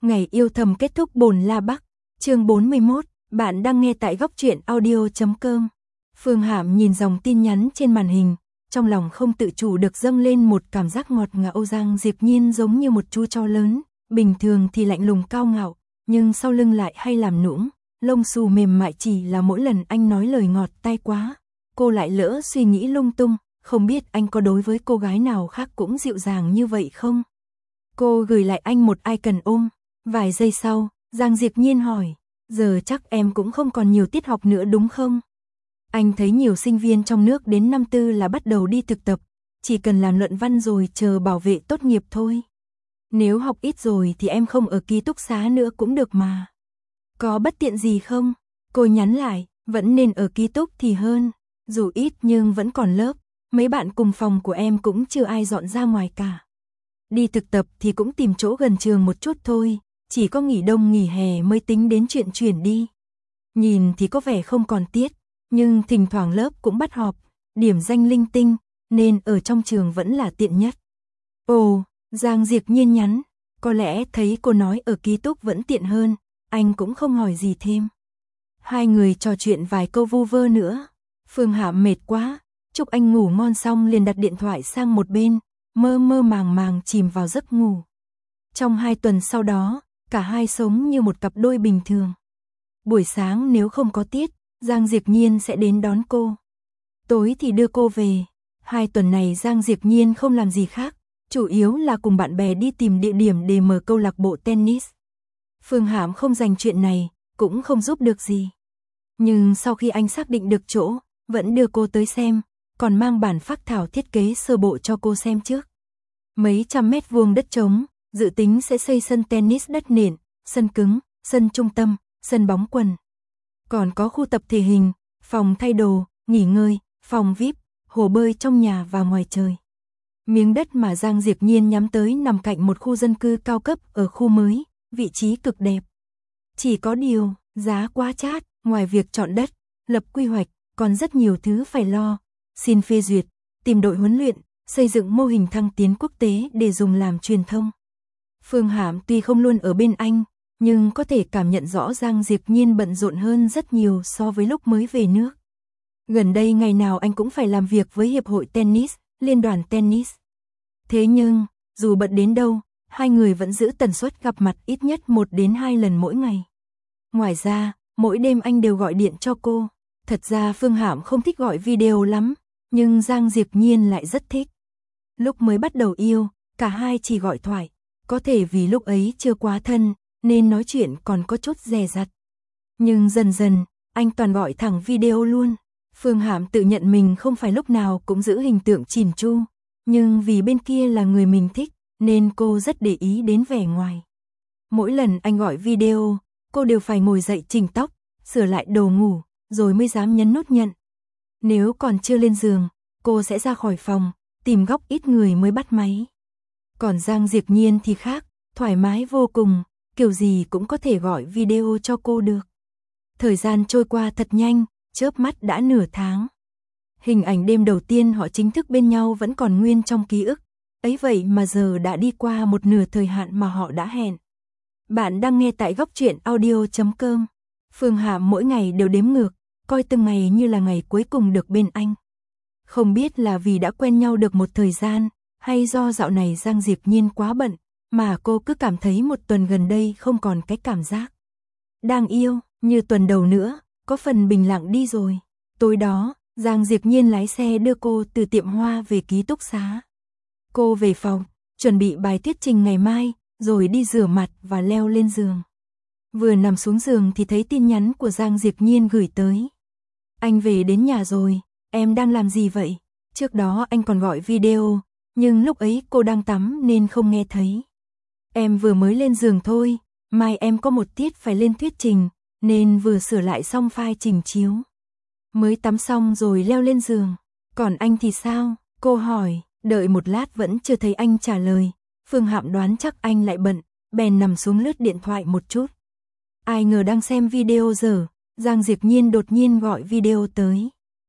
Ngày yêu thầm kết thúc Bồn La Bắc, chương 41, bạn đang nghe tại góc truyện audio.com. Phương Hạm nhìn dòng tin nhắn trên màn hình, trong lòng không tự chủ được dâng lên một cảm giác ngọt ngào. Giang Diệp Nhiên giống như một chú chó lớn, bình thường thì lạnh lùng cao ngạo, nhưng sau lưng lại hay làm nũng, lông xù mềm mại. Chỉ là mỗi lần anh nói lời ngọt tai quá, cô lại lỡ suy nghĩ lung tung, không biết anh có đối với cô gái nào khác cũng dịu dàng như vậy không? Cô gửi lại anh một icon ôm. Vài giây sau, Giang Diệp Nhiên hỏi, giờ chắc em cũng không còn nhiều tiết học nữa đúng không? Anh thấy nhiều sinh viên trong nước đến năm tư là bắt đầu đi thực tập, chỉ cần làm luận văn rồi chờ bảo vệ tốt nghiệp thôi. Nếu học ít rồi thì em không ở ký túc xá nữa cũng được mà. Có bất tiện gì không? Cô nhắn lại, vẫn nên ở ký túc thì hơn, dù ít nhưng vẫn còn lớp, mấy bạn cùng phòng của em cũng chưa ai dọn ra ngoài cả. Đi thực tập thì cũng tìm chỗ gần trường một chút thôi, chỉ có nghỉ đông nghỉ hè mới tính đến chuyện chuyển đi. Nhìn thì có vẻ không còn tiết, nhưng thỉnh thoảng lớp cũng bắt họp, điểm danh linh tinh, nên ở trong trường vẫn là tiện nhất. Ồ, Giang Diệp Nhiên nhắn, có lẽ thấy cô nói ở ký túc vẫn tiện hơn, anh cũng không hỏi gì thêm. Hai người trò chuyện vài câu vu vơ nữa, Phương Hạm mệt quá, chúc anh ngủ ngon xong liền đặt điện thoại sang một bên, mơ mơ màng màng chìm vào giấc ngủ. Trong 2 tuần sau đó, cả hai sống như một cặp đôi bình thường. Buổi sáng nếu không có tiết, Giang Diệp Nhiên sẽ đến đón cô. Tối thì đưa cô về. 2 tuần này Giang Diệp Nhiên không làm gì khác, chủ yếu là cùng bạn bè đi tìm địa điểm để mở câu lạc bộ tennis. Phương Hạm không dành chuyện này, cũng không giúp được gì. Nhưng sau khi anh xác định được chỗ, vẫn đưa cô tới xem, còn mang bản phác thảo thiết kế sơ bộ cho cô xem trước. Mấy trăm mét vuông đất trống, dự tính sẽ xây sân tennis đất nền, sân cứng, sân trung tâm, sân bóng quần. Còn có khu tập thể hình, phòng thay đồ, nghỉ ngơi, phòng VIP, hồ bơi trong nhà và ngoài trời. Miếng đất mà Giang Diệp Nhiên nhắm tới nằm cạnh một khu dân cư cao cấp ở khu mới, vị trí cực đẹp. Chỉ có điều, giá quá chát, ngoài việc chọn đất, lập quy hoạch, còn rất nhiều thứ phải lo. Xin phê duyệt, tìm đội huấn luyện, xây dựng mô hình thăng tiến quốc tế để dùng làm truyền thông. Phương Hạm tuy không luôn ở bên anh, nhưng có thể cảm nhận rõ Giang Diệp Nhiên bận rộn hơn rất nhiều so với lúc mới về nước. Gần đây ngày nào anh cũng phải làm việc với Hiệp hội Tennis, Liên đoàn Tennis. Thế nhưng, dù bận đến đâu, hai người vẫn giữ tần suất gặp mặt ít nhất 1 đến 2 lần mỗi ngày. Ngoài ra, mỗi đêm anh đều gọi điện cho cô. Thật ra Phương Hạm không thích gọi video lắm, nhưng Giang Diệp Nhiên lại rất thích. Lúc mới bắt đầu yêu, cả hai chỉ gọi thoại. Có thể vì lúc ấy chưa quá thân, nên nói chuyện còn có chút dè dặt. Nhưng dần dần, anh toàn gọi thẳng video luôn. Phương Hạm tự nhận mình không phải lúc nào cũng giữ hình tượng chỉn chu, nhưng vì bên kia là người mình thích, nên cô rất để ý đến vẻ ngoài. Mỗi lần anh gọi video, cô đều phải ngồi dậy chỉnh tóc, sửa lại đồ ngủ, rồi mới dám nhấn nút nhận. Nếu còn chưa lên giường, cô sẽ ra khỏi phòng, tìm góc ít người mới bắt máy. Còn Giang Diệp Nhiên thì khác, thoải mái vô cùng, kiểu gì cũng có thể gọi video cho cô được. Thời gian trôi qua thật nhanh, chớp mắt đã nửa tháng. Hình ảnh đêm đầu tiên họ chính thức bên nhau vẫn còn nguyên trong ký ức, ấy vậy mà giờ đã đi qua một nửa thời hạn mà họ đã hẹn. Bạn đang nghe tại góc truyện audio.com. Phương Hạm mỗi ngày đều đếm ngược, coi từng ngày như là ngày cuối cùng được bên anh. Không biết là vì đã quen nhau được một thời gian, hay do dạo này Giang Diệp Nhiên quá bận, mà cô cứ cảm thấy một tuần gần đây không còn cái cảm giác đang yêu, như tuần đầu nữa, có phần bình lặng đi rồi. Tối đó, Giang Diệp Nhiên lái xe đưa cô từ tiệm hoa về ký túc xá. Cô về phòng, chuẩn bị bài thuyết trình ngày mai, rồi đi rửa mặt và leo lên giường. Vừa nằm xuống giường thì thấy tin nhắn của Giang Diệp Nhiên gửi tới. Anh về đến nhà rồi, em đang làm gì vậy? Trước đó anh còn gọi video, nhưng lúc ấy cô đang tắm nên không nghe thấy. Em vừa mới lên giường thôi, mai em có một tiết phải lên thuyết trình, nên vừa sửa lại xong file trình chiếu. Mới tắm xong rồi leo lên giường. Còn anh thì sao? Cô hỏi, đợi một lát vẫn chưa thấy anh trả lời. Phương Hạm đoán chắc anh lại bận, bèn nằm xuống lướt điện thoại một chút. Ai ngờ đang xem video dở, Giang Diệp Nhiên đột nhiên gọi video tới.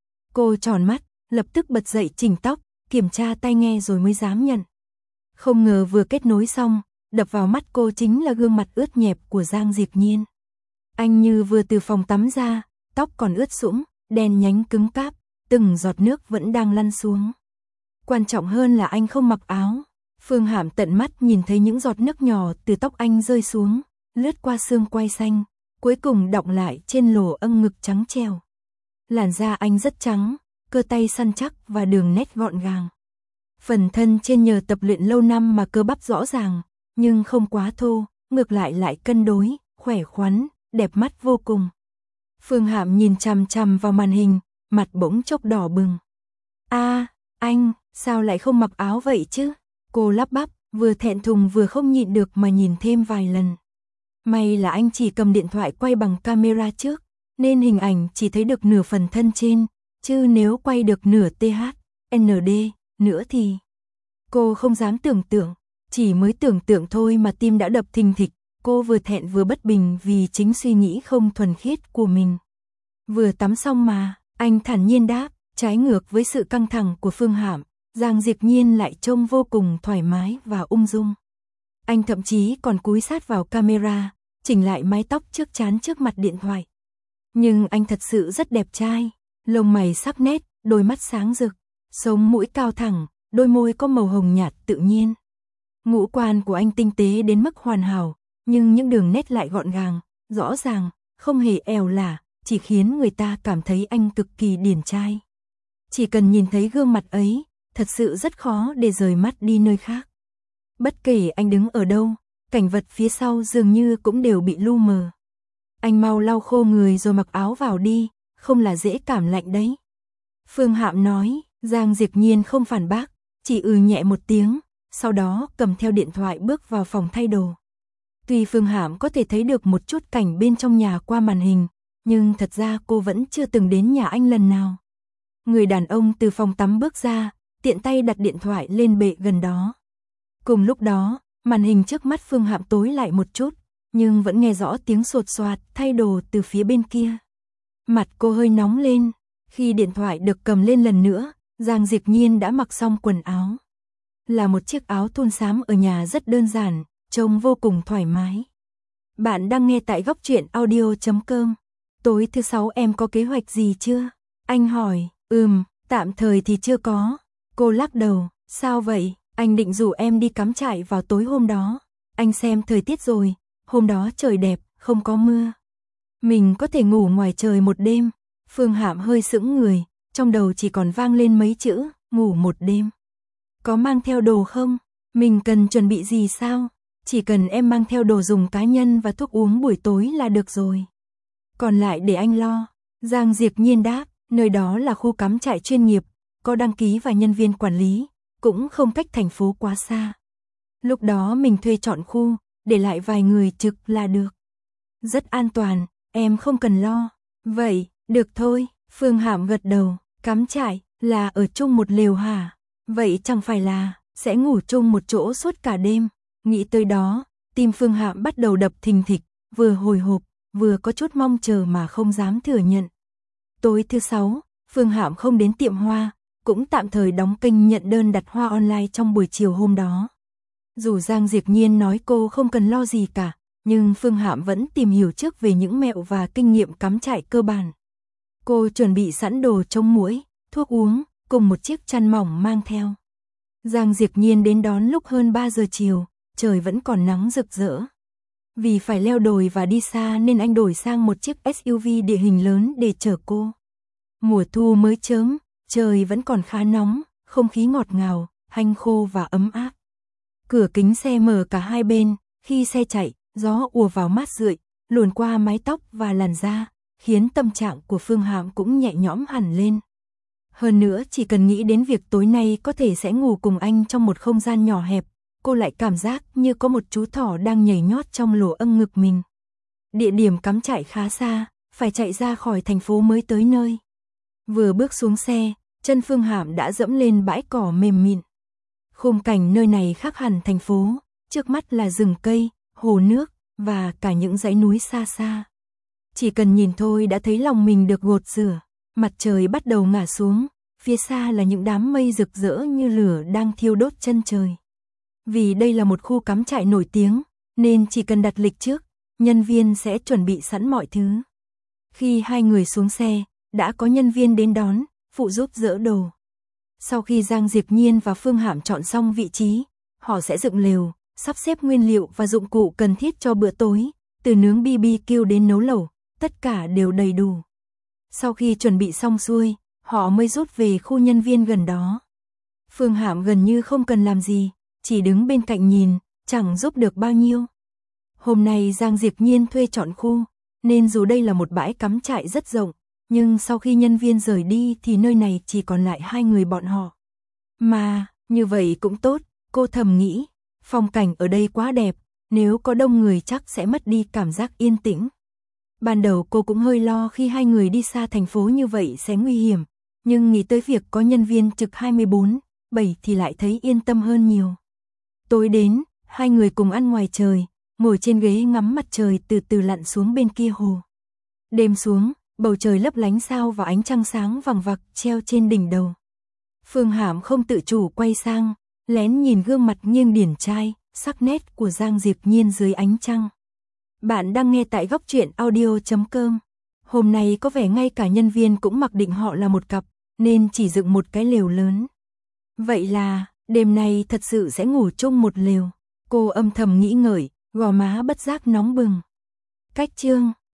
Cô tròn mắt, lập tức bật dậy chỉnh tóc, kiểm tra tai nghe rồi mới dám nhận. Không ngờ vừa kết nối xong, đập vào mắt cô chính là gương mặt ướt nhẹp của Giang Diệp Nhiên. Anh như vừa từ phòng tắm ra, tóc còn ướt sũng, đen nhánh cứng cáp, từng giọt nước vẫn đang lăn xuống. Quan trọng hơn là anh không mặc áo. Phương Hạm tận mắt nhìn thấy những giọt nước nhỏ từ tóc anh rơi xuống, lướt qua xương quai xanh, cuối cùng đọng lại trên lỗ âng ngực trắng trẻo. Làn da anh rất trắng, cơ tay săn chắc và đường nét gọn gàng. Phần thân trên nhờ tập luyện lâu năm mà cơ bắp rõ ràng, nhưng không quá thô, ngược lại cân đối, khỏe khoắn, đẹp mắt vô cùng. Phương Hạm nhìn chằm chằm vào màn hình, mặt bỗng chốc đỏ bừng. Anh, sao lại không mặc áo vậy chứ? Cô lắp bắp, vừa thẹn thùng vừa không nhịn được mà nhìn thêm vài lần. May là anh chỉ cầm điện thoại quay bằng camera trước, nên hình ảnh chỉ thấy được nửa phần thân trên, chứ nếu quay được nửa THND nữa thì... Cô không dám tưởng tượng, chỉ mới tưởng tượng thôi mà tim đã đập thình thịch, cô vừa thẹn vừa bất bình vì chính suy nghĩ không thuần khiết của mình. Vừa tắm xong mà, anh thản nhiên đáp, trái ngược với sự căng thẳng của Phương Hạm, Giang Diệp Nhiên lại trông vô cùng thoải mái và ung dung. Anh thậm chí còn cúi sát vào camera, chỉnh lại mái tóc trước trán trước mặt điện thoại. Nhưng anh thật sự rất đẹp trai, lông mày sắc nét, đôi mắt sáng rực, sống mũi cao thẳng, đôi môi có màu hồng nhạt tự nhiên. Ngũ quan của anh tinh tế đến mức hoàn hảo, nhưng những đường nét lại gọn gàng, rõ ràng, không hề ẻo lả, chỉ khiến người ta cảm thấy anh cực kỳ điển trai. Chỉ cần nhìn thấy gương mặt ấy, thật sự rất khó để rời mắt đi nơi khác. Bất kể anh đứng ở đâu, cảnh vật phía sau dường như cũng đều bị lu mờ. Anh mau lau khô người rồi mặc áo vào đi, không là dễ cảm lạnh đấy. Phương Hạm nói, Giang Diệp Nhiên không phản bác, chỉ nhẹ một tiếng, sau đó cầm theo điện thoại bước vào phòng thay đồ. Tuy Phương Hạm có thể thấy được một chút cảnh bên trong nhà qua màn hình, nhưng thật ra cô vẫn chưa từng đến nhà anh lần nào. Người đàn ông từ phòng tắm bước ra, tiện tay đặt điện thoại lên bệ gần đó. Cùng lúc đó, màn hình trước mắt Phương Hạm tối lại một chút, nhưng vẫn nghe rõ tiếng sột soạt thay đồ từ phía bên kia. Mặt cô hơi nóng lên, khi điện thoại được cầm lên lần nữa, Giang Diệp Nhiên đã mặc xong quần áo. Là một chiếc áo thun xám ở nhà rất đơn giản, trông vô cùng thoải mái. Bạn đang nghe tại góc truyện audio.com. Tối thứ Sáu em có kế hoạch gì chưa? Anh hỏi, tạm thời thì chưa có. Cô lắc đầu, sao vậy? Anh định rủ em đi cắm trại vào tối hôm đó. Anh xem thời tiết rồi, hôm đó trời đẹp, không có mưa. Mình có thể ngủ ngoài trời một đêm. Phương Hạm hơi sững người, trong đầu chỉ còn vang lên mấy chữ, ngủ một đêm. Có mang theo đồ không? Mình cần chuẩn bị gì sao? Chỉ cần em mang theo đồ dùng cá nhân và thuốc uống buổi tối là được rồi. Còn lại để anh lo. Giang Diệp Nhiên đáp, nơi đó là khu cắm trại chuyên nghiệp, có đăng ký và nhân viên quản lý, cũng không cách thành phố quá xa. Lúc đó mình thuê chọn khu, để lại vài người trực là được. Rất an toàn, em không cần lo. Vậy, được thôi, Phương Hạm gật đầu, cắm trại, là ở chung một lều hả? Vậy chẳng phải là, sẽ ngủ chung một chỗ suốt cả đêm. Nghĩ tới đó, tim Phương Hạm bắt đầu đập thình thịch, vừa hồi hộp, vừa có chút mong chờ mà không dám thừa nhận. Tối thứ Sáu, Phương Hạm không đến tiệm hoa, cũng tạm thời đóng kênh nhận đơn đặt hoa online trong buổi chiều hôm đó. Dù Giang Diệp Nhiên nói cô không cần lo gì cả, nhưng Phương Hạm vẫn tìm hiểu trước về những mẹo và kinh nghiệm cắm trại cơ bản. Cô chuẩn bị sẵn đồ chống muỗi, thuốc uống, cùng một chiếc chăn mỏng mang theo. Giang Diệp Nhiên đến đón lúc hơn 3 giờ chiều, trời vẫn còn nắng rực rỡ. Vì phải leo đồi và đi xa nên anh đổi sang một chiếc SUV địa hình lớn để chở cô. Mùa thu mới chớm, trời vẫn còn khá nóng, không khí ngọt ngào, hanh khô và ấm áp. Cửa kính xe mở cả hai bên, khi xe chạy, gió ùa vào mát rượi, luồn qua mái tóc và làn da, khiến tâm trạng của Phương Hạm cũng nhẹ nhõm hẳn lên. Hơn nữa chỉ cần nghĩ đến việc tối nay có thể sẽ ngủ cùng anh trong một không gian nhỏ hẹp, cô lại cảm giác như có một chú thỏ đang nhảy nhót trong lỗ âng ngực mình. Địa điểm cắm trại khá xa, phải chạy ra khỏi thành phố mới tới nơi. Vừa bước xuống xe, chân Phương Hạm đã dẫm lên bãi cỏ mềm mịn. Khung cảnh nơi này khác hẳn thành phố, trước mắt là rừng cây, hồ nước và cả những dãy núi xa xa. Chỉ cần nhìn thôi đã thấy lòng mình được gột rửa. Mặt trời bắt đầu ngả xuống, phía xa là những đám mây rực rỡ như lửa đang thiêu đốt chân trời. Vì đây là một khu cắm trại nổi tiếng, nên chỉ cần đặt lịch trước, nhân viên sẽ chuẩn bị sẵn mọi thứ. Khi hai người xuống xe, đã có nhân viên đến đón, phụ giúp dỡ đồ. Sau khi Giang Diệp Nhiên và Phương Hạm chọn xong vị trí, họ sẽ dựng lều, sắp xếp nguyên liệu và dụng cụ cần thiết cho bữa tối, từ nướng BBQ đến nấu lẩu, tất cả đều đầy đủ. Sau khi chuẩn bị xong xuôi, họ mới rút về khu nhân viên gần đó. Phương Hạm gần như không cần làm gì, chỉ đứng bên cạnh nhìn, chẳng giúp được bao nhiêu. Hôm nay Giang Diệp Nhiên thuê chọn khu, nên dù đây là một bãi cắm trại rất rộng, nhưng sau khi nhân viên rời đi thì nơi này chỉ còn lại hai người bọn họ. Mà, như vậy cũng tốt, cô thầm nghĩ, phong cảnh ở đây quá đẹp, nếu có đông người chắc sẽ mất đi cảm giác yên tĩnh. Ban đầu cô cũng hơi lo khi hai người đi xa thành phố như vậy sẽ nguy hiểm, nhưng nghĩ tới việc có nhân viên trực 24/7 thì lại thấy yên tâm hơn nhiều. Tối đến, hai người cùng ăn ngoài trời, ngồi trên ghế ngắm mặt trời từ từ lặn xuống bên kia hồ. Đêm xuống, bầu trời lấp lánh sao và ánh trăng sáng vằng vặc treo trên đỉnh đầu. Phương Hạm không tự chủ quay sang, lén nhìn gương mặt nghiêng điển trai, sắc nét của Giang Diệp Nhiên dưới ánh trăng. Bạn đang nghe tại góc truyện audio.com. Hôm nay có vẻ ngay cả nhân viên cũng mặc định họ là một cặp, nên chỉ dựng một cái lều lớn. Vậy là, đêm nay thật sự sẽ ngủ chung một lều. Cô âm thầm nghĩ ngợi, gò má bất giác nóng bừng. Cách chương